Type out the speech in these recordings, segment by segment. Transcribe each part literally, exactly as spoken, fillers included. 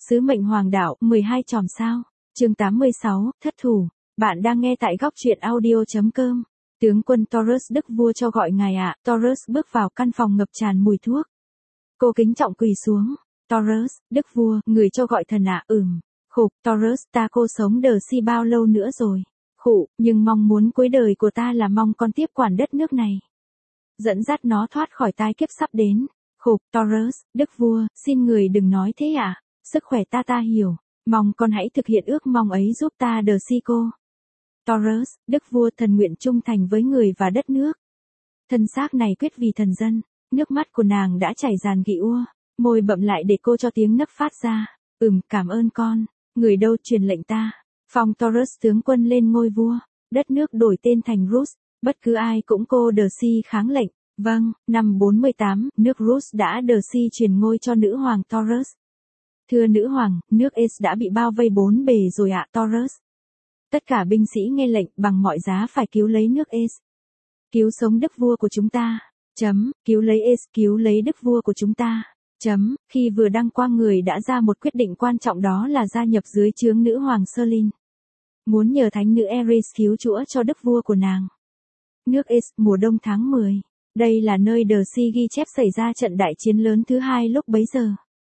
Sứ mệnh hoàng đạo, mười hai chòm sao. Chương tám mươi sáu, thất thủ. Bạn đang nghe tại góc truyện audio.com. Tướng quân Taurus Đức Vua cho gọi ngài ạ. Taurus bước vào căn phòng ngập tràn mùi thuốc. Cô kính trọng quỳ xuống. Taurus, Đức Vua, người cho gọi thần ạ. Ừm. Khục, Taurus, ta cô sống đờ si bao lâu nữa rồi. Khụ, nhưng mong muốn cuối đời của ta là mong con tiếp quản đất nước này. Dẫn dắt nó thoát khỏi tai kiếp sắp đến. Khục, Taurus, Đức Vua, xin người đừng nói thế ạ. Sức khỏe ta ta hiểu. Mong con hãy thực hiện ước mong ấy giúp ta đờ si cô. Taurus, Đức Vua, thần nguyện trung thành với người và đất nước. Thân xác này quyết vì thần dân. Nước mắt của nàng đã chảy ràn gị ua. Môi bậm lại để cô cho tiếng nấc phát ra. Ừm, cảm ơn con. Người đâu truyền lệnh ta. Phong Taurus tướng quân lên ngôi vua. Đất nước đổi tên thành Rus. Bất cứ ai cũng cô đờ si kháng lệnh. Vâng, năm bốn mươi tám, nước Rus đã đờ si truyền ngôi cho nữ hoàng Taurus. Thưa nữ hoàng, nước Ace đã bị bao vây bốn bề rồi ạ. Taurus. Tất cả binh sĩ nghe lệnh bằng mọi giá phải cứu lấy nước Ace. Cứu sống đức vua của chúng ta. Chấm, cứu lấy Ace, cứu lấy đức vua của chúng ta. Chấm, khi vừa đăng quang người đã ra một quyết định quan trọng, đó là gia nhập dưới trướng nữ hoàng Serlin. Muốn nhờ thánh nữ Ares cứu chữa cho đức vua của nàng. Nước Ace, mùa đông tháng mười. Đây là nơi đờ si ghi chép xảy ra trận đại chiến lớn thứ hai lúc bấy giờ.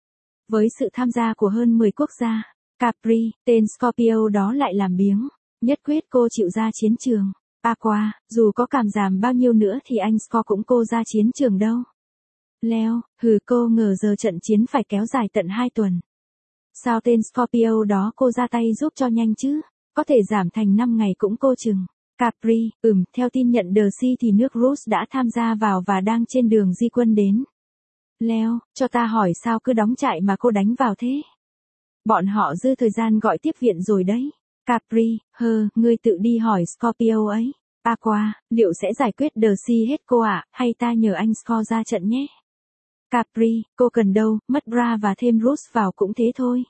Với sự tham gia của hơn mười quốc gia, Capri, tên Scorpio đó lại làm biếng. Nhất quyết cô chịu ra chiến trường. Aqua, dù có cảm giảm bao nhiêu nữa thì anh Scor cũng cô ra chiến trường đâu. Leo, hừ, cô ngờ giờ trận chiến phải kéo dài tận hai tuần. Sao tên Scorpio đó cô ra tay giúp cho nhanh chứ? Có thể giảm thành năm ngày cũng cô chừng. Capri, ừm, theo tin nhận đờ si thì nước Rus đã tham gia vào và đang trên đường di quân đến. Leo, cho ta hỏi sao cứ đóng trại mà cô đánh vào thế? Bọn họ dư thời gian gọi tiếp viện rồi đấy. Capri, hơ, ngươi tự đi hỏi Scorpio ấy. Aqua, liệu sẽ giải quyết đờ si hết cô ạ, à, hay ta nhờ anh Scor ra trận nhé? Capri, cô cần đâu, mất Bra và thêm Rus vào cũng thế thôi.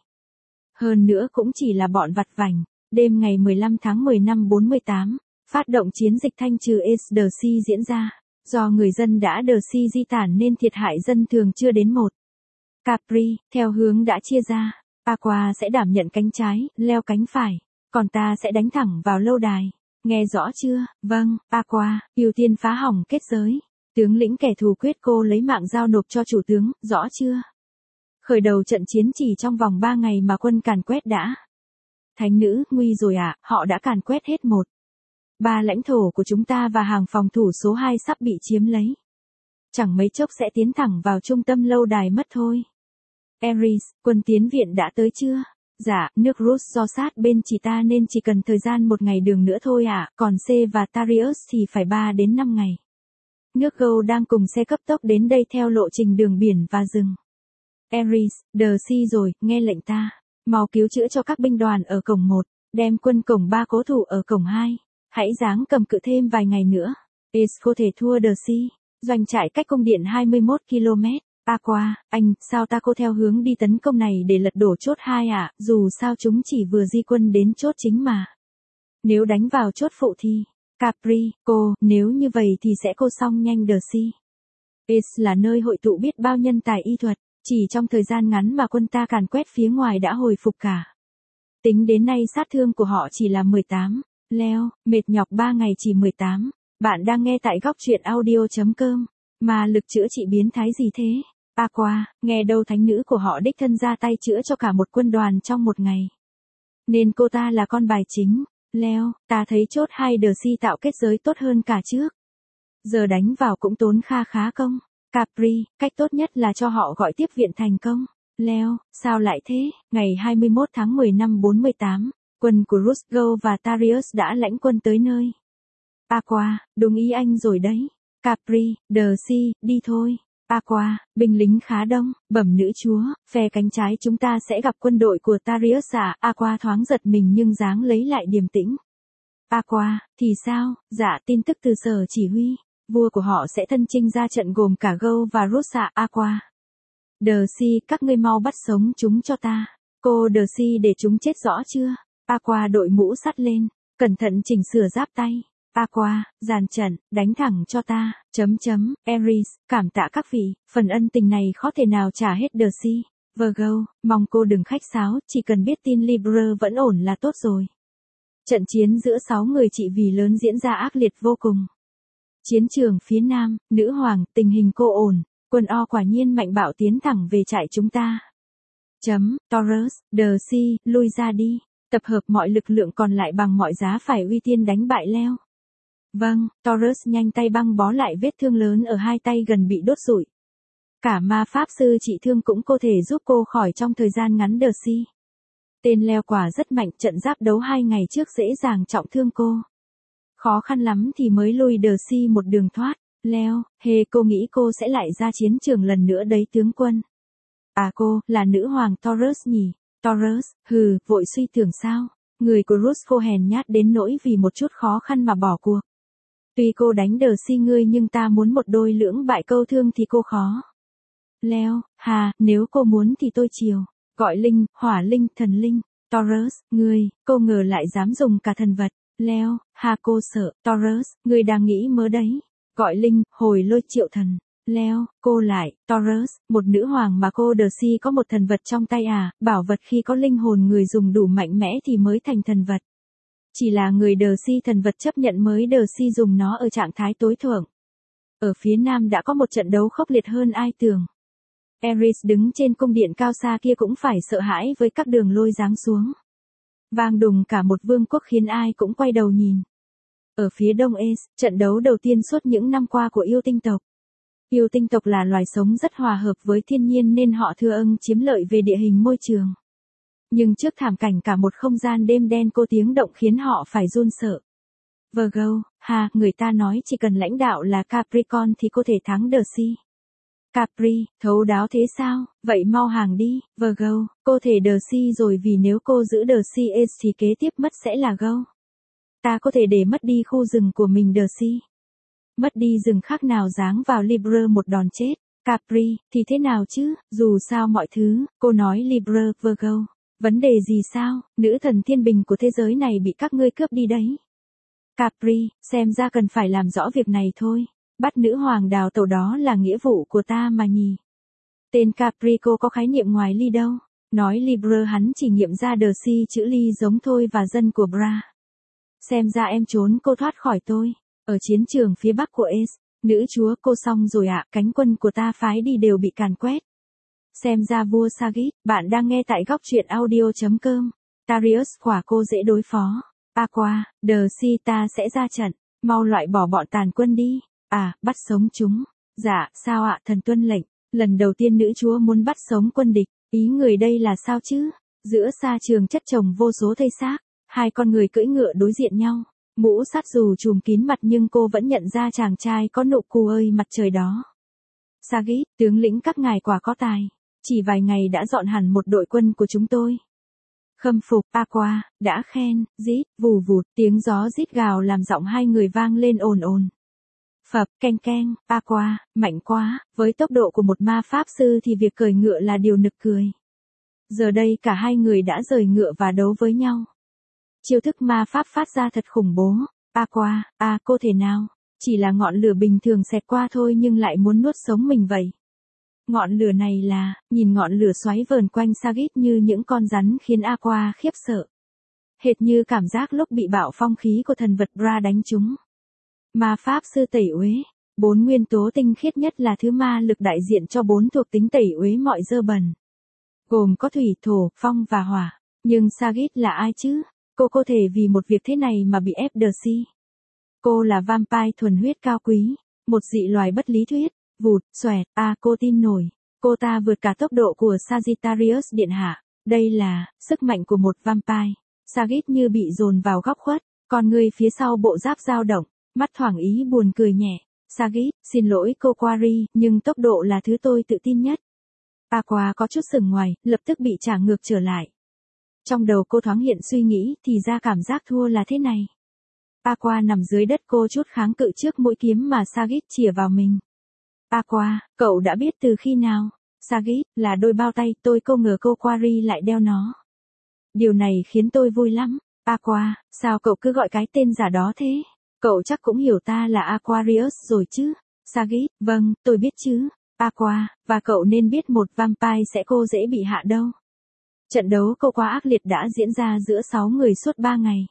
Hơn nữa cũng chỉ là bọn vặt vảnh. Đêm ngày mười lăm tháng mười năm bốn mươi tám, phát động chiến dịch thanh trừ Ace đờ si diễn ra. Do người dân đã đờ si di tản nên thiệt hại dân thường chưa đến một. Capri, theo hướng đã chia ra, Aqua sẽ đảm nhận cánh trái, Leo cánh phải, còn ta sẽ đánh thẳng vào lâu đài. Nghe rõ chưa? Vâng, Aqua, ưu tiên phá hỏng kết giới. Tướng lĩnh kẻ thù quyết cô lấy mạng giao nộp cho chủ tướng, rõ chưa? Khởi đầu trận chiến chỉ trong vòng ba ngày mà quân càn quét đã. Thánh nữ, nguy rồi ạ, à, họ đã càn quét hết một. Ba lãnh thổ của chúng ta và hàng phòng thủ số hai sắp bị chiếm lấy. Chẳng mấy chốc sẽ tiến thẳng vào trung tâm lâu đài mất thôi. Ares, quân tiến viện đã tới chưa? Dạ, nước Rus do sát bên chỉ ta nên chỉ cần thời gian một ngày đường nữa thôi ạ, à, còn C và Tarius thì phải ba đến năm ngày. Nước Gâu đang cùng xe cấp tốc đến đây theo lộ trình đường biển và rừng. Ares, đờ si rồi, nghe lệnh ta. Mau cứu chữa cho các binh đoàn ở cổng một, đem quân cổng ba cố thủ ở cổng hai. Hãy giáng cầm cự thêm vài ngày nữa. Ace có thể thua đờ si. Doanh trại cách cung điện hai mươi mốt ki lô mét. Aqua, anh, sao ta cô theo hướng đi tấn công này để lật đổ chốt hai ạ, à? Dù sao chúng chỉ vừa di quân đến chốt chính mà. Nếu đánh vào chốt phụ thì. Capri, cô, nếu như vậy thì sẽ cô xong nhanh đờ si. Ace là nơi hội tụ biết bao nhân tài y thuật. Chỉ trong thời gian ngắn mà quân ta càn quét phía ngoài đã hồi phục cả. Tính đến nay sát thương của họ chỉ là mười tám. Leo, mệt nhọc ba ngày chỉ mười tám. Bạn đang nghe tại góc truyện audio.com. Mà lực chữa trị biến thái gì thế? Aqua, nghe đâu thánh nữ của họ đích thân ra tay chữa cho cả một quân đoàn trong một ngày. Nên cô ta là con bài chính. Leo, ta thấy chốt hai đờ si tạo kết giới tốt hơn cả trước. Giờ đánh vào cũng tốn kha khá công. Capri, cách tốt nhất là cho họ gọi tiếp viện thành công. Leo, sao lại thế? Ngày hai mươi mốt tháng mười năm bốn mươi tám, quân của Rusgo và Tarius đã lãnh quân tới nơi. Aqua, đúng ý anh rồi đấy. Capri, đờ si, đi thôi. Aqua, binh lính khá đông, bẩm nữ chúa, phe cánh trái chúng ta sẽ gặp quân đội của Tarius à? Aqua thoáng giật mình nhưng dáng lấy lại điềm tĩnh. Aqua, thì sao? Dạ, tin tức từ sở chỉ huy. Vua của họ sẽ thân chinh ra trận gồm cả Gâu và Rus ạ. Aqua. Đờ si, các ngươi mau bắt sống chúng cho ta. Cô đờ si để chúng chết rõ chưa? Aqua đội mũ sắt lên, cẩn thận chỉnh sửa giáp tay. Aqua, dàn trận, đánh thẳng cho ta. Chấm chấm, Ares, cảm tạ các vị, phần ân tình này khó thể nào trả hết đờ si. Virgo, mong cô đừng khách sáo, chỉ cần biết tin Libra vẫn ổn là tốt rồi. Trận chiến giữa sáu người chị vì lớn diễn ra ác liệt vô cùng. Chiến trường phía Nam, nữ hoàng, tình hình cô ổn, quân O quả nhiên mạnh bạo tiến thẳng về trại chúng ta. Chấm, Taurus, The Sea, lui ra đi, tập hợp mọi lực lượng còn lại bằng mọi giá phải uy tiên đánh bại Leo. Vâng, Taurus nhanh tay băng bó lại vết thương lớn ở hai tay gần bị đốt rụi. Cả ma pháp sư trị thương cũng có thể giúp cô khỏi trong thời gian ngắn. The Sea. Tên Leo quả rất mạnh, trận giáp đấu hai ngày trước dễ dàng trọng thương cô. Khó khăn lắm thì mới lui The Sea một đường thoát. Leo, hề cô nghĩ cô sẽ lại ra chiến trường lần nữa đấy tướng quân. À cô, là nữ hoàng Taurus nhỉ? Taurus, hừ, vội suy tưởng sao? Người của Rusco hèn nhát đến nỗi vì một chút khó khăn mà bỏ cuộc. Tuy cô đánh The Sea ngươi nhưng ta muốn một đôi lưỡng bại câu thương thì cô khó. Leo, hà, nếu cô muốn thì tôi chiều. Gọi linh, hỏa linh, thần linh. Taurus, ngươi, cô ngờ lại dám dùng cả thần vật. Leo, hà cô sợ. Taurus, ngươi đang nghĩ mớ đấy. Gọi linh, hồi lôi triệu thần. Leo, cô lại. Taurus, một nữ hoàng mà cô The Sea có một thần vật trong tay à, bảo vật khi có linh hồn người dùng đủ mạnh mẽ thì mới thành thần vật. Chỉ là người The Sea thần vật chấp nhận mới The Sea dùng nó ở trạng thái tối thượng. Ở phía Nam đã có một trận đấu khốc liệt hơn ai tưởng. Ares đứng trên cung điện cao xa kia cũng phải sợ hãi với các đường lôi giáng xuống. Vang đùng cả một vương quốc khiến ai cũng quay đầu nhìn. Ở phía đông Ace, trận đấu đầu tiên suốt những năm qua của yêu tinh tộc. Yêu tinh tộc là loài sống rất hòa hợp với thiên nhiên nên họ thừa ân chiếm lợi về địa hình môi trường. Nhưng trước thảm cảnh cả một không gian đêm đen cô tiếng động khiến họ phải run sợ. Virgo, ha, người ta nói chỉ cần lãnh đạo là Capricorn thì có thể thắng The Sea. Capri, thấu đáo thế sao, vậy mau hàng đi. Virgo, cô thể The Sea rồi vì nếu cô giữ The Sea Ace thì kế tiếp mất sẽ là Go. Ta có thể để mất đi khu rừng của mình The Sea. Mất đi rừng khác nào giáng vào Libra một đòn chết. Capri, thì thế nào chứ, dù sao mọi thứ, cô nói Libra, Virgo. Vấn đề gì sao, nữ thần thiên bình của thế giới này bị các ngươi cướp đi đấy. Capri, xem ra cần phải làm rõ việc này thôi. Bắt nữ hoàng đào tẩu đó là nghĩa vụ của ta mà nhỉ. Tên Capri cô có khái niệm ngoài ly đâu. Nói Libra hắn chỉ nghiệm ra The Sea chữ ly giống thôi và dân của Bra. Xem ra em trốn cô thoát khỏi tôi. Ở chiến trường phía bắc của Ace, nữ chúa cô xong rồi ạ, cánh quân của ta phái đi đều bị càn quét. Xem ra vua Sagit, bạn đang nghe tại góc truyện audio chấm com. Darius quả cô dễ đối phó. Aqua, The Sea ta sẽ ra trận, mau loại bỏ bọn tàn quân đi. À, bắt sống chúng. Dạ, sao ạ, thần tuân lệnh. Lần đầu tiên nữ chúa muốn bắt sống quân địch, ý người đây là sao chứ? Giữa sa trường chất chồng vô số thây xác, hai con người cưỡi ngựa đối diện nhau. Mũ sắt dù trùm kín mặt nhưng cô vẫn nhận ra chàng trai có nụ cù ơi mặt trời đó. Sagit, tướng lĩnh các ngài quả có tài. Chỉ vài ngày đã dọn hẳn một đội quân của chúng tôi. Khâm phục, Aqua, đã khen, rít, vù vụt, tiếng gió rít gào làm giọng hai người vang lên ồn ồn. Phập, keng keng, Aqua, mạnh quá, với tốc độ của một ma pháp sư thì việc cởi ngựa là điều nực cười. Giờ đây cả hai người đã rời ngựa và đấu với nhau. Chiêu thức ma pháp phát ra thật khủng bố. Aqua, à cô thể nào? Chỉ là ngọn lửa bình thường xẹt qua thôi nhưng lại muốn nuốt sống mình vậy. Ngọn lửa này là, nhìn ngọn lửa xoáy vờn quanh Sagit như những con rắn khiến Aqua khiếp sợ. Hệt như cảm giác lúc bị bạo phong khí của thần vật Bra đánh trúng. Ma pháp sư tẩy uế. Bốn nguyên tố tinh khiết nhất là thứ ma lực đại diện cho bốn thuộc tính tẩy uế mọi dơ bẩn. Gồm có thủy, thổ, phong và hỏa. Nhưng Sagit là ai chứ? Cô có thể vì một việc thế này mà bị ép The Sea. Cô là vampire thuần huyết cao quý. Một dị loài bất lý thuyết. Vụt, xoẹt, à cô tin nổi. Cô ta vượt cả tốc độ của Sagittarius điện hạ. Đây là, sức mạnh của một vampire. Sagit như bị dồn vào góc khuất. Còn người phía sau bộ giáp dao động. Mắt thoảng ý buồn cười nhẹ. Sagit, xin lỗi cô Quarry, nhưng tốc độ là thứ tôi tự tin nhất. Aqua có chút sừng ngoài, lập tức bị trả ngược trở lại. Trong đầu cô thoáng hiện suy nghĩ thì ra cảm giác thua là thế này. Aqua nằm dưới đất cô chút kháng cự trước mũi kiếm mà Sagit chĩa vào mình. Aqua, cậu đã biết từ khi nào? Sagit, là đôi bao tay, tôi không ngờ cô Quarry lại đeo nó. Điều này khiến tôi vui lắm. Aqua, sao cậu cứ gọi cái tên giả đó thế? Cậu chắc cũng hiểu ta là Aquarius rồi chứ? Sagit, vâng, tôi biết chứ. Aqua, và cậu nên biết một vampire sẽ cô dễ bị hạ đâu. Trận đấu câu quá ác liệt đã diễn ra giữa sáu người suốt ba ngày.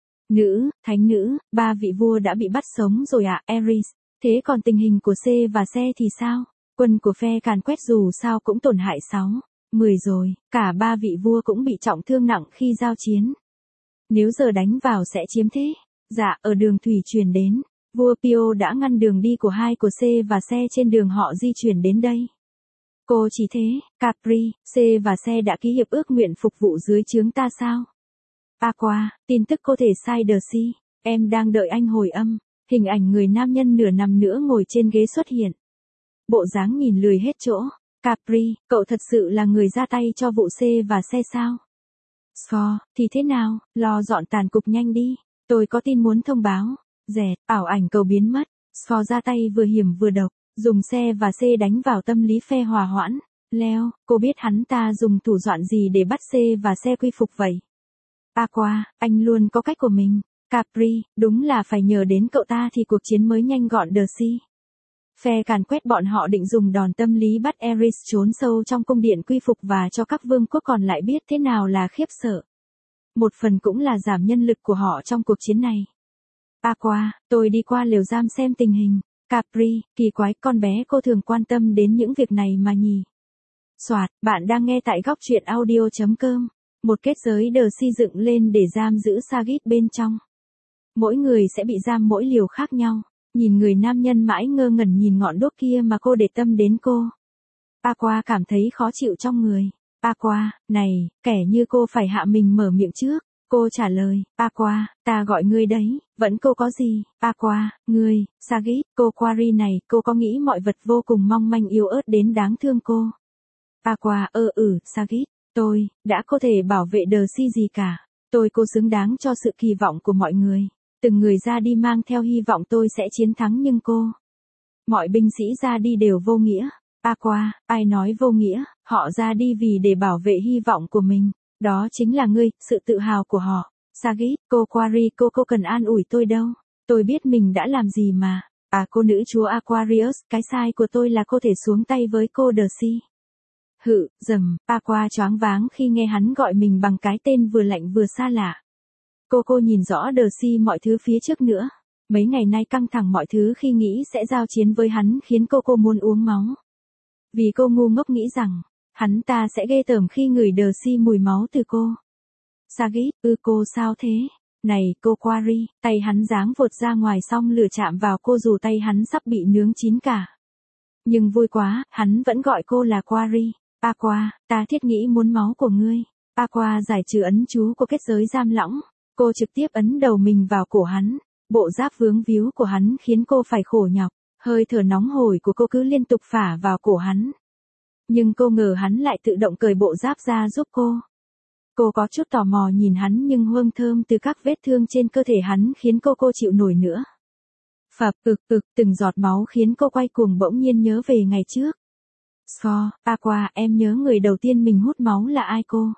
Nữ, thánh nữ, ba vị vua đã bị bắt sống rồi ạ, à, Ares. Thế còn tình hình của C và C thì sao? Quân của phe càn quét dù sao cũng tổn hại sáu, mười rồi, cả ba vị vua cũng bị trọng thương nặng khi giao chiến. Nếu giờ đánh vào sẽ chiếm thế. Dạ, ở đường thủy truyền đến, vua Pio đã ngăn đường đi của hai của C và C trên đường họ di chuyển đến đây. Cô chỉ thế, Capri, C và C đã ký hiệp ước nguyện phục vụ dưới trướng ta sao? Aqua, tin tức có thể sai đờ si, em đang đợi anh hồi âm. Hình ảnh người nam nhân nửa nằm nữa ngồi trên ghế xuất hiện. Bộ dáng nhìn lười hết chỗ. Capri, cậu thật sự là người ra tay cho vụ C và C sao? Score, thì thế nào, lo dọn tàn cục nhanh đi. Tôi có tin muốn thông báo. Dẹt, ảo ảnh cầu biến mất. Score ra tay vừa hiểm vừa độc. Dùng C và C đánh vào tâm lý phe hòa hoãn. Leo, cô biết hắn ta dùng thủ đoạn gì để bắt C và C quy phục vậy? Aqua, anh luôn có cách của mình. Capri, đúng là phải nhờ đến cậu ta thì cuộc chiến mới nhanh gọn đờ si. Phe càn quét bọn họ định dùng đòn tâm lý bắt Ares trốn sâu trong cung điện quy phục và cho các vương quốc còn lại biết thế nào là khiếp sợ. Một phần cũng là giảm nhân lực của họ trong cuộc chiến này. Aqua, tôi đi qua lều giam xem tình hình. Capri, kỳ quái, con bé cô thường quan tâm đến những việc này mà nhỉ. Soạt, bạn đang nghe tại góc truyện audio chấm com. Một kết giới đờ si dựng lên để giam giữ Sagit bên trong. Mỗi người sẽ bị giam mỗi liều khác nhau. Nhìn người nam nhân mãi ngơ ngẩn nhìn ngọn đuốc kia mà cô để tâm đến cô. Aqua cảm thấy khó chịu trong người. Aqua, này, kẻ như cô phải hạ mình mở miệng trước. Cô trả lời, Aqua, ta gọi ngươi đấy, vẫn cô có gì? Aqua, ngươi, Sagit, cô Quarry này, cô có nghĩ mọi vật vô cùng mong manh yếu ớt đến đáng thương cô? Aqua, ơ ừ, Sagit, tôi, đã có thể bảo vệ đờ si gì cả. Tôi cô xứng đáng cho sự kỳ vọng của mọi người. Từng người ra đi mang theo hy vọng tôi sẽ chiến thắng nhưng cô. Mọi binh sĩ ra đi đều vô nghĩa. Aqua, ai nói vô nghĩa, họ ra đi vì để bảo vệ hy vọng của mình. Đó chính là ngươi, sự tự hào của họ. Sagit, cô Quarry, cô cô cần an ủi tôi đâu. Tôi biết mình đã làm gì mà. À cô nữ chúa Aquarius, cái sai của tôi là cô thể xuống tay với cô đờ si. Hự, dầm, Aqua choáng váng khi nghe hắn gọi mình bằng cái tên vừa lạnh vừa xa lạ. Cô cô nhìn rõ đờ si mọi thứ phía trước nữa. Mấy ngày nay căng thẳng mọi thứ khi nghĩ sẽ giao chiến với hắn khiến cô cô muốn uống máu. Vì cô ngu ngốc nghĩ rằng, hắn ta sẽ ghê tởm khi ngửi đờ si mùi máu từ cô. Sagit, ư cô sao thế? Này, cô Quarry, tay hắn giáng vụt ra ngoài xong lửa chạm vào cô dù tay hắn sắp bị nướng chín cả. Nhưng vui quá, hắn vẫn gọi cô là Quarry. Aqua, ta thiết nghĩ muốn máu của ngươi. Aqua giải trừ ấn chú của kết giới giam lỏng. Cô trực tiếp ấn đầu mình vào cổ hắn. Bộ giáp vướng víu của hắn khiến cô phải khổ nhọc. Hơi thở nóng hổi của cô cứ liên tục phả vào cổ hắn. Nhưng cô ngờ hắn lại tự động cởi bộ giáp ra giúp cô. Cô có chút tò mò nhìn hắn nhưng hương thơm từ các vết thương trên cơ thể hắn khiến cô cô chịu nổi nữa. Phập, ực, ực, từng giọt máu khiến cô quay cuồng bỗng nhiên nhớ về ngày trước. Score, Aqua, em nhớ người đầu tiên mình hút máu là ai cô?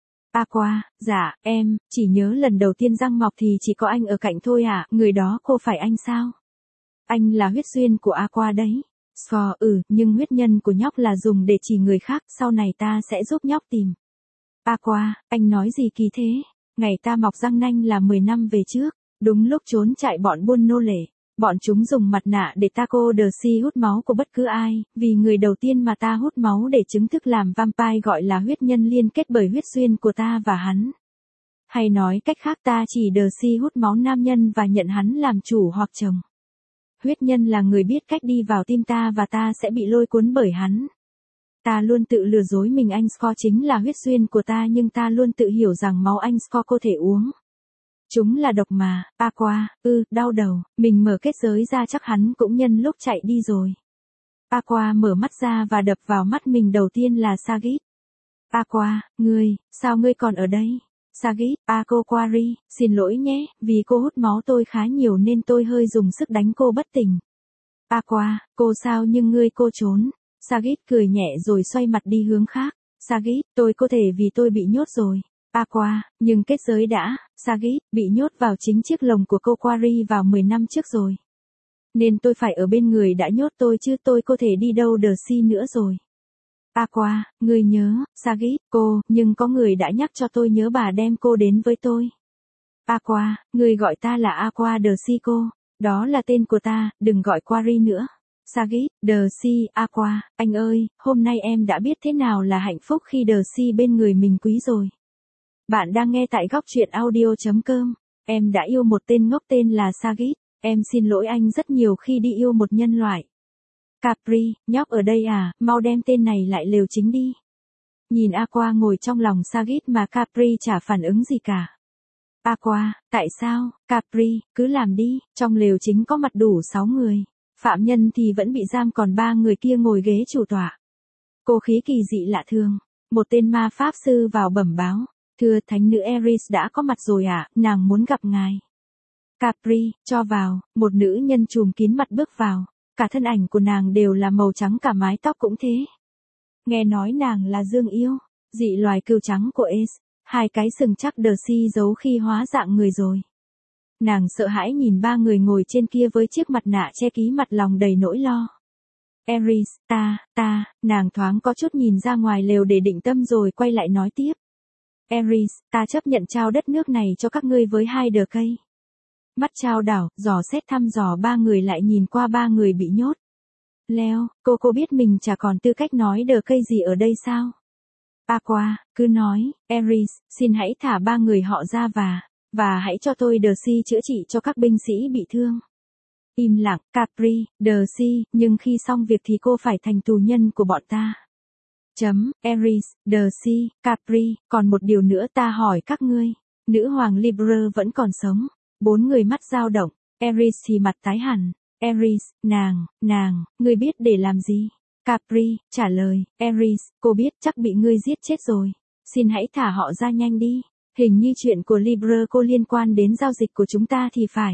Aqua, dạ, em, chỉ nhớ lần đầu tiên răng mọc thì chỉ có anh ở cạnh thôi à, người đó cô phải anh sao? Anh là huyết duyên của Aqua đấy. Score, ừ, nhưng huyết nhân của nhóc là dùng để chỉ người khác, sau này ta sẽ giúp nhóc tìm. Aqua, anh nói gì kỳ thế? Ngày ta mọc răng nanh là mười năm về trước, đúng lúc trốn chạy bọn buôn nô lệ. Bọn chúng dùng mặt nạ để ta cô đờ si hút máu của bất cứ ai, vì người đầu tiên mà ta hút máu để chứng thức làm vampire gọi là huyết nhân liên kết bởi huyết duyên của ta và hắn. Hay nói cách khác ta chỉ đờ si hút máu nam nhân và nhận hắn làm chủ hoặc chồng. Huyết nhân là người biết cách đi vào tim ta và ta sẽ bị lôi cuốn bởi hắn. Ta luôn tự lừa dối mình anh Score chính là huyết duyên của ta nhưng ta luôn tự hiểu rằng máu anh Score có thể uống. Chúng là độc mà, Aqua, ư, đau đầu, mình mở kết giới ra chắc hắn cũng nhân lúc chạy đi rồi. Aqua mở mắt ra và đập vào mắt mình đầu tiên là Sagit. Aqua, ngươi, sao ngươi còn ở đây? Sagit, à cô Quarry, xin lỗi nhé, vì cô hút máu tôi khá nhiều nên tôi hơi dùng sức đánh cô bất tỉnh. Aqua, cô sao nhưng ngươi cô trốn. Sagit cười nhẹ rồi xoay mặt đi hướng khác. Sagit, tôi có thể vì tôi bị nhốt rồi. Aqua, nhưng kết giới đã, Sagit, bị nhốt vào chính chiếc lồng của cô Quarry vào mười năm trước rồi. Nên tôi phải ở bên người đã nhốt tôi chứ tôi có thể đi đâu Darcy nữa rồi. Aqua, người nhớ, Sagit, cô, nhưng có người đã nhắc cho tôi nhớ bà đem cô đến với tôi. Aqua, người gọi ta là Aqua Darcy cô, đó là tên của ta, đừng gọi Quarry nữa. Sagit, Darcy, Aqua, anh ơi, hôm nay em đã biết thế nào là hạnh phúc khi Darcy bên người mình quý rồi. Bạn đang nghe tại góc truyện audio.com. Em đã yêu một tên ngốc tên là Sagit, em xin lỗi anh rất nhiều khi đi yêu một nhân loại. Capri, nhóc ở đây à, mau đem tên này lại lều chính đi. Nhìn Aqua ngồi trong lòng Sagit mà Capri chả phản ứng gì cả. Aqua, tại sao, Capri, cứ làm đi, trong lều chính có mặt đủ sáu người. Phạm nhân thì vẫn bị giam còn ba người kia ngồi ghế chủ tọa. Cô khí kỳ dị lạ thường. Một tên ma pháp sư vào bẩm báo. Thưa thánh nữ Eris đã có mặt rồi ạ, à, nàng muốn gặp ngài. Capri, cho vào, một nữ nhân trùm kín mặt bước vào. Cả thân ảnh của nàng đều là màu trắng cả mái tóc cũng thế. Nghe nói nàng là Dương Yêu, dị loài cừu trắng của Ace. Hai cái sừng chắc Darcy giấu khi hóa dạng người rồi. Nàng sợ hãi nhìn ba người ngồi trên kia với chiếc mặt nạ che ký mặt lòng đầy nỗi lo. Eris, ta, ta, nàng thoáng có chút nhìn ra ngoài lều để định tâm rồi quay lại nói tiếp. Eris, ta chấp nhận trao đất nước này cho các ngươi với hai đờ cây. Mắt trao đảo, dò xét thăm dò ba người lại nhìn qua ba người bị nhốt. Leo, cô cô biết mình chả còn tư cách nói đờ cây gì ở đây sao? Aqua, cứ nói, Eris, xin hãy thả ba người họ ra và, và hãy cho tôi Darcy chữa trị cho các binh sĩ bị thương. Im lặng, Capri, Darcy, nhưng khi xong việc thì cô phải thành tù nhân của bọn ta. Chấm, Eris, Darcy, Capri, còn một điều nữa ta hỏi các ngươi. Nữ hoàng Libre vẫn còn sống. Bốn người mắt dao động, Eris thì mặt tái hẳn. Eris, nàng, nàng, ngươi biết để làm gì? Capri, trả lời, Eris, cô biết chắc bị ngươi giết chết rồi. Xin hãy thả họ ra nhanh đi. Hình như chuyện của Libre cô liên quan đến giao dịch của chúng ta thì phải.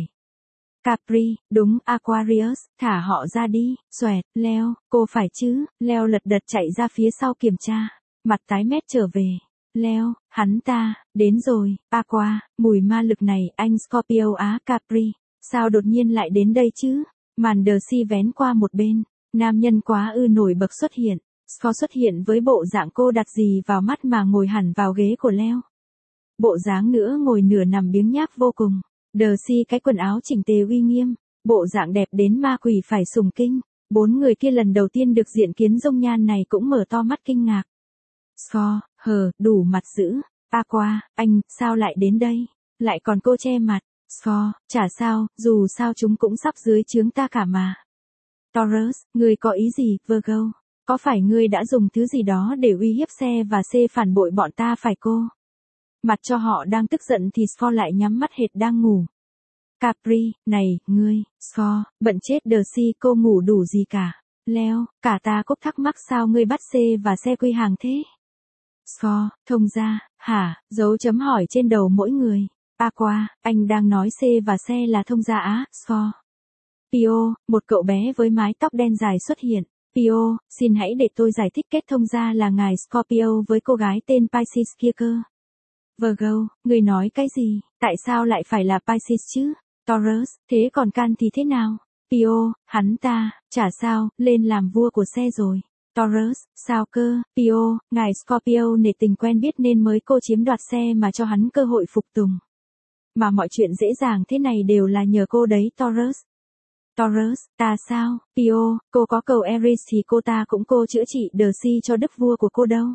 Capri, đúng, Aquarius, thả họ ra đi. Xoẹt, Leo, cô phải chứ? Leo lật đật chạy ra phía sau kiểm tra. Mặt tái mét trở về. Leo, hắn ta, đến rồi, Aqua, mùi ma lực này, anh Scorpio á, Capri, sao đột nhiên lại đến đây chứ? Màn Darcy vén qua một bên, nam nhân quá ư nổi bật xuất hiện, Scott xuất hiện với bộ dạng cô đặt gì vào mắt mà ngồi hẳn vào ghế của Leo. Bộ dáng nữa ngồi nửa nằm biếng nhác vô cùng, Darcy cái quần áo chỉnh tề uy nghiêm, bộ dạng đẹp đến ma quỷ phải sùng kinh, bốn người kia lần đầu tiên được diện kiến dung nhan này cũng mở to mắt kinh ngạc. Scott, hờ, đủ mặt dữ. Aqua, anh, sao lại đến đây? Lại còn cô che mặt. Scott, chả sao, dù sao chúng cũng sắp dưới trướng ta cả mà. Taurus, ngươi có ý gì, Virgo? Có phải ngươi đã dùng thứ gì đó để uy hiếp xe và C phản bội bọn ta phải cô? Mặt cho họ đang tức giận thì Scott lại nhắm mắt hệt đang ngủ. Capri, này, ngươi, Scott, bận chết Darcy, cô ngủ đủ gì cả? Leo, cả ta cũng thắc mắc sao ngươi bắt C và xe quy hàng thế? Scott, thông ra, hả, dấu chấm hỏi trên đầu mỗi người. Aqua, anh đang nói C và xe là thông gia á, Scott. Pio, một cậu bé với mái tóc đen dài xuất hiện. Pio, xin hãy để tôi giải thích kết thông gia là ngài Scorpio với cô gái tên Pisces kia cơ. Virgo, người nói cái gì, tại sao lại phải là Pisces chứ? Taurus, thế còn Can thì thế nào? Pio, hắn ta, chả sao, lên làm vua của xe rồi. Taurus, sao cơ, Pio, ngài Scorpio nể tình quen biết nên mới cô chiếm đoạt xe mà cho hắn cơ hội phục tùng. Mà mọi chuyện dễ dàng thế này đều là nhờ cô đấy Taurus. Taurus, ta sao, Pio, cô có cầu Eris thì cô ta cũng cô chữa trị Darcy cho đức vua của cô đâu.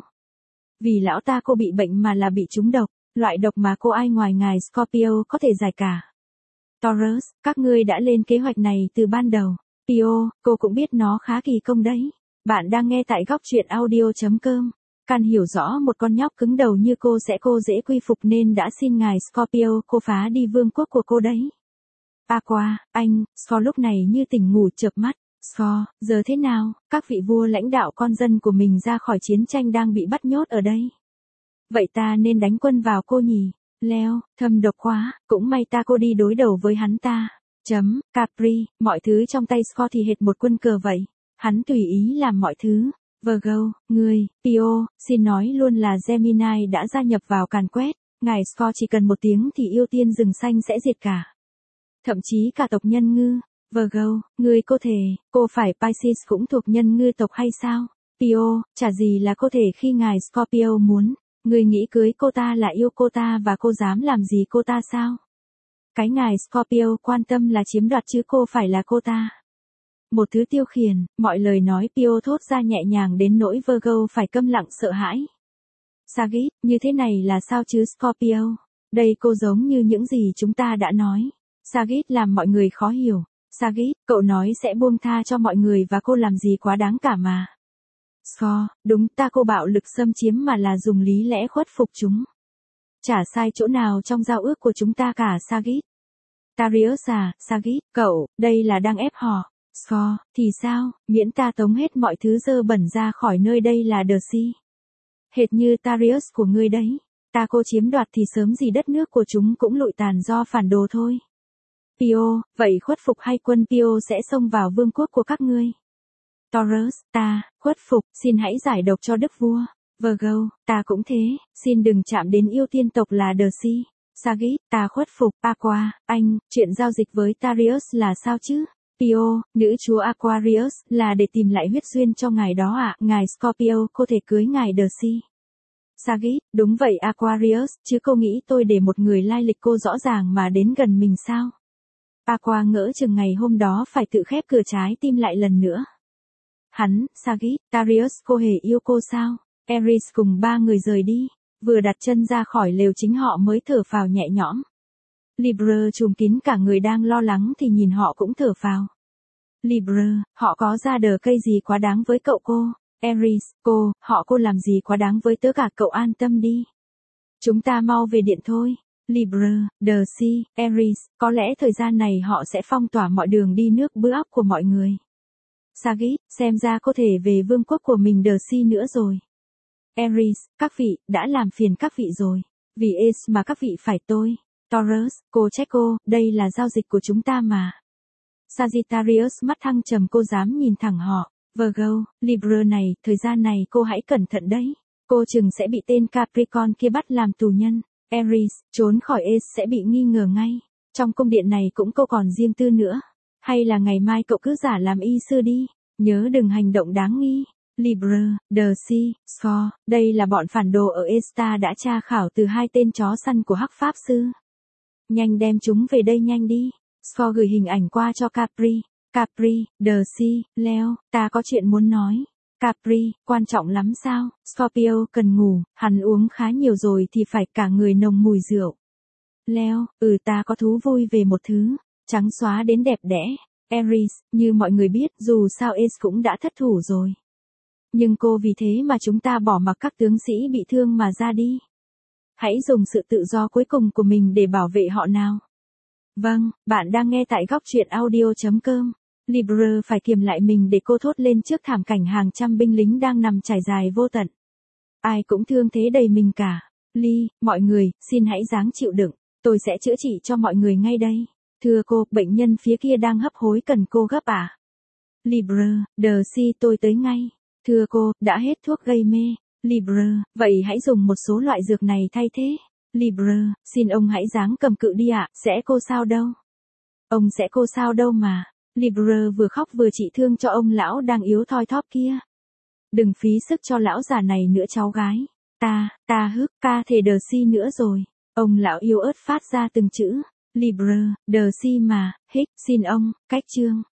Vì lão ta cô bị bệnh mà là bị trúng độc, loại độc mà cô ai ngoài ngài Scorpio có thể giải cả. Taurus, các ngươi đã lên kế hoạch này từ ban đầu. Pio, cô cũng biết nó khá kỳ công đấy. Bạn đang nghe tại góc truyện audio.com. Can hiểu rõ một con nhóc cứng đầu như cô sẽ cô dễ quy phục nên đã xin ngài Scorpio cô phá đi vương quốc của cô đấy. Aqua, anh, Scott lúc này như tỉnh ngủ chợp mắt. Scott, giờ thế nào, các vị vua lãnh đạo con dân của mình ra khỏi chiến tranh đang bị bắt nhốt ở đây. Vậy ta nên đánh quân vào cô nhỉ? Leo, thâm độc quá, cũng may ta cô đi đối đầu với hắn ta. Chấm, Capri, mọi thứ trong tay Scott thì hệt một quân cờ vậy. Hắn tùy ý làm mọi thứ. Virgo, ngươi, Pio, xin nói luôn là Gemini đã gia nhập vào càn quét. Ngài Scott chỉ cần một tiếng thì yêu tiên rừng xanh sẽ diệt cả. Thậm chí cả tộc nhân ngư. Virgo, ngươi cô thể, cô phải Pisces cũng thuộc nhân ngư tộc hay sao? Pio, chả gì là cô thể khi ngài Scorpio muốn. Ngươi nghĩ cưới cô ta là yêu cô ta và cô dám làm gì cô ta sao? Cái ngài Scorpio quan tâm là chiếm đoạt chứ cô phải là cô ta. Một thứ tiêu khiển, mọi lời nói Pio thốt ra nhẹ nhàng đến nỗi Virgo phải câm lặng sợ hãi. Sagitt, như thế này là sao chứ Scorpio? Đây cô giống như những gì chúng ta đã nói. Sagitt làm mọi người khó hiểu. Sagitt, cậu nói sẽ buông tha cho mọi người và cô làm gì quá đáng cả mà. Scorpio, đúng ta cô bạo lực xâm chiếm mà là dùng lý lẽ khuất phục chúng. Chả sai chỗ nào trong giao ước của chúng ta cả Sagitt. Darius à, Sagitt, cậu, đây là đang ép họ. Scorpio, thì sao, miễn ta tống hết mọi thứ dơ bẩn ra khỏi nơi đây là The Sea. Hệt như Darius của ngươi đấy. Ta cô chiếm đoạt thì sớm gì đất nước của chúng cũng lụi tàn do phản đồ thôi. Pio, vậy khuất phục hay quân Pio sẽ xông vào vương quốc của các ngươi? Taurus, ta, khuất phục, xin hãy giải độc cho đức vua. Virgo, ta cũng thế, xin đừng chạm đến yêu tiên tộc là The Sea. Sagitt, ta khuất phục. Aqua, anh, chuyện giao dịch với Darius là sao chứ? Pio, nữ chúa Aquarius, là để tìm lại huyết duyên cho ngài đó ạ. À? Ngài Scorpio, cô thể cưới ngài The Sea. Sagitt, đúng vậy Aquarius, chứ cô nghĩ tôi để một người lai lịch cô rõ ràng mà đến gần mình sao? Aqua ngỡ chừng ngày hôm đó phải tự khép cửa trái tim lại lần nữa. Hắn, Sagitt, Darius cô hề yêu cô sao? Aries cùng ba người rời đi, vừa đặt chân ra khỏi lều chính họ mới thở phào nhẹ nhõm. Libra trùm kín cả người đang lo lắng thì nhìn họ cũng thở phào. Libra, họ có ra đờ cây gì quá đáng với cậu cô? Aries, cô, họ cô làm gì quá đáng với tớ cả cậu an tâm đi. Chúng ta mau về điện thôi. Libra, The Sea, Aries, có lẽ thời gian này họ sẽ phong tỏa mọi đường đi nước bưa óc của mọi người. Sagitt, xem ra có thể về vương quốc của mình The Sea nữa rồi. Aries, các vị, đã làm phiền các vị rồi. Vì Ace mà các vị phải tôi. Taurus, cô trách cô, đây là giao dịch của chúng ta mà. Sagittarius mắt thăng trầm cô dám nhìn thẳng họ. Virgo, Libra này, thời gian này cô hãy cẩn thận đấy. Cô chừng sẽ bị tên Capricorn kia bắt làm tù nhân. Aries, trốn khỏi Ace sẽ bị nghi ngờ ngay. Trong cung điện này cũng cô còn riêng tư nữa. Hay là ngày mai cậu cứ giả làm y sư đi. Nhớ đừng hành động đáng nghi. Libra, The Sea, Scorpio, đây là bọn phản đồ ở Esta đã tra khảo từ hai tên chó săn của Hắc Pháp Sư. Nhanh đem chúng về đây nhanh đi. Scorpio gửi hình ảnh qua cho Capri. Capri, The Sea, Leo, ta có chuyện muốn nói. Capri, quan trọng lắm sao? Scorpio cần ngủ, hắn uống khá nhiều rồi thì phải cả người nồng mùi rượu. Leo, ừ ta có thú vui về một thứ, trắng xóa đến đẹp đẽ. Aries, như mọi người biết dù sao Ace cũng đã thất thủ rồi. Nhưng cô vì thế mà chúng ta bỏ mặc các tướng sĩ bị thương mà ra đi. Hãy dùng sự tự do cuối cùng của mình để bảo vệ họ nào. Vâng, bạn đang nghe tại góc truyện audio chấm com. Libra phải kiềm lại mình để cô thốt lên trước thảm cảnh hàng trăm binh lính đang nằm trải dài vô tận. Ai cũng thương thế đầy mình cả. Ly, mọi người, xin hãy ráng chịu đựng, tôi sẽ chữa trị cho mọi người ngay đây. Thưa cô, bệnh nhân phía kia đang hấp hối cần cô gấp à? Libra, The Sea tôi tới ngay. Thưa cô, đã hết thuốc gây mê. Libra, vậy hãy dùng một số loại dược này thay thế. Libra, xin ông hãy ráng cầm cự đi ạ, sẽ cô sao đâu. Ông sẽ cô sao đâu mà. Libra vừa khóc vừa trị thương cho ông lão đang yếu thoi thóp kia. Đừng phí sức cho lão già này nữa cháu gái. Ta, ta hức, ca thể The Sea nữa rồi. Ông lão yếu ớt phát ra từng chữ. Libra, The Sea mà, hích, xin ông, cách chương.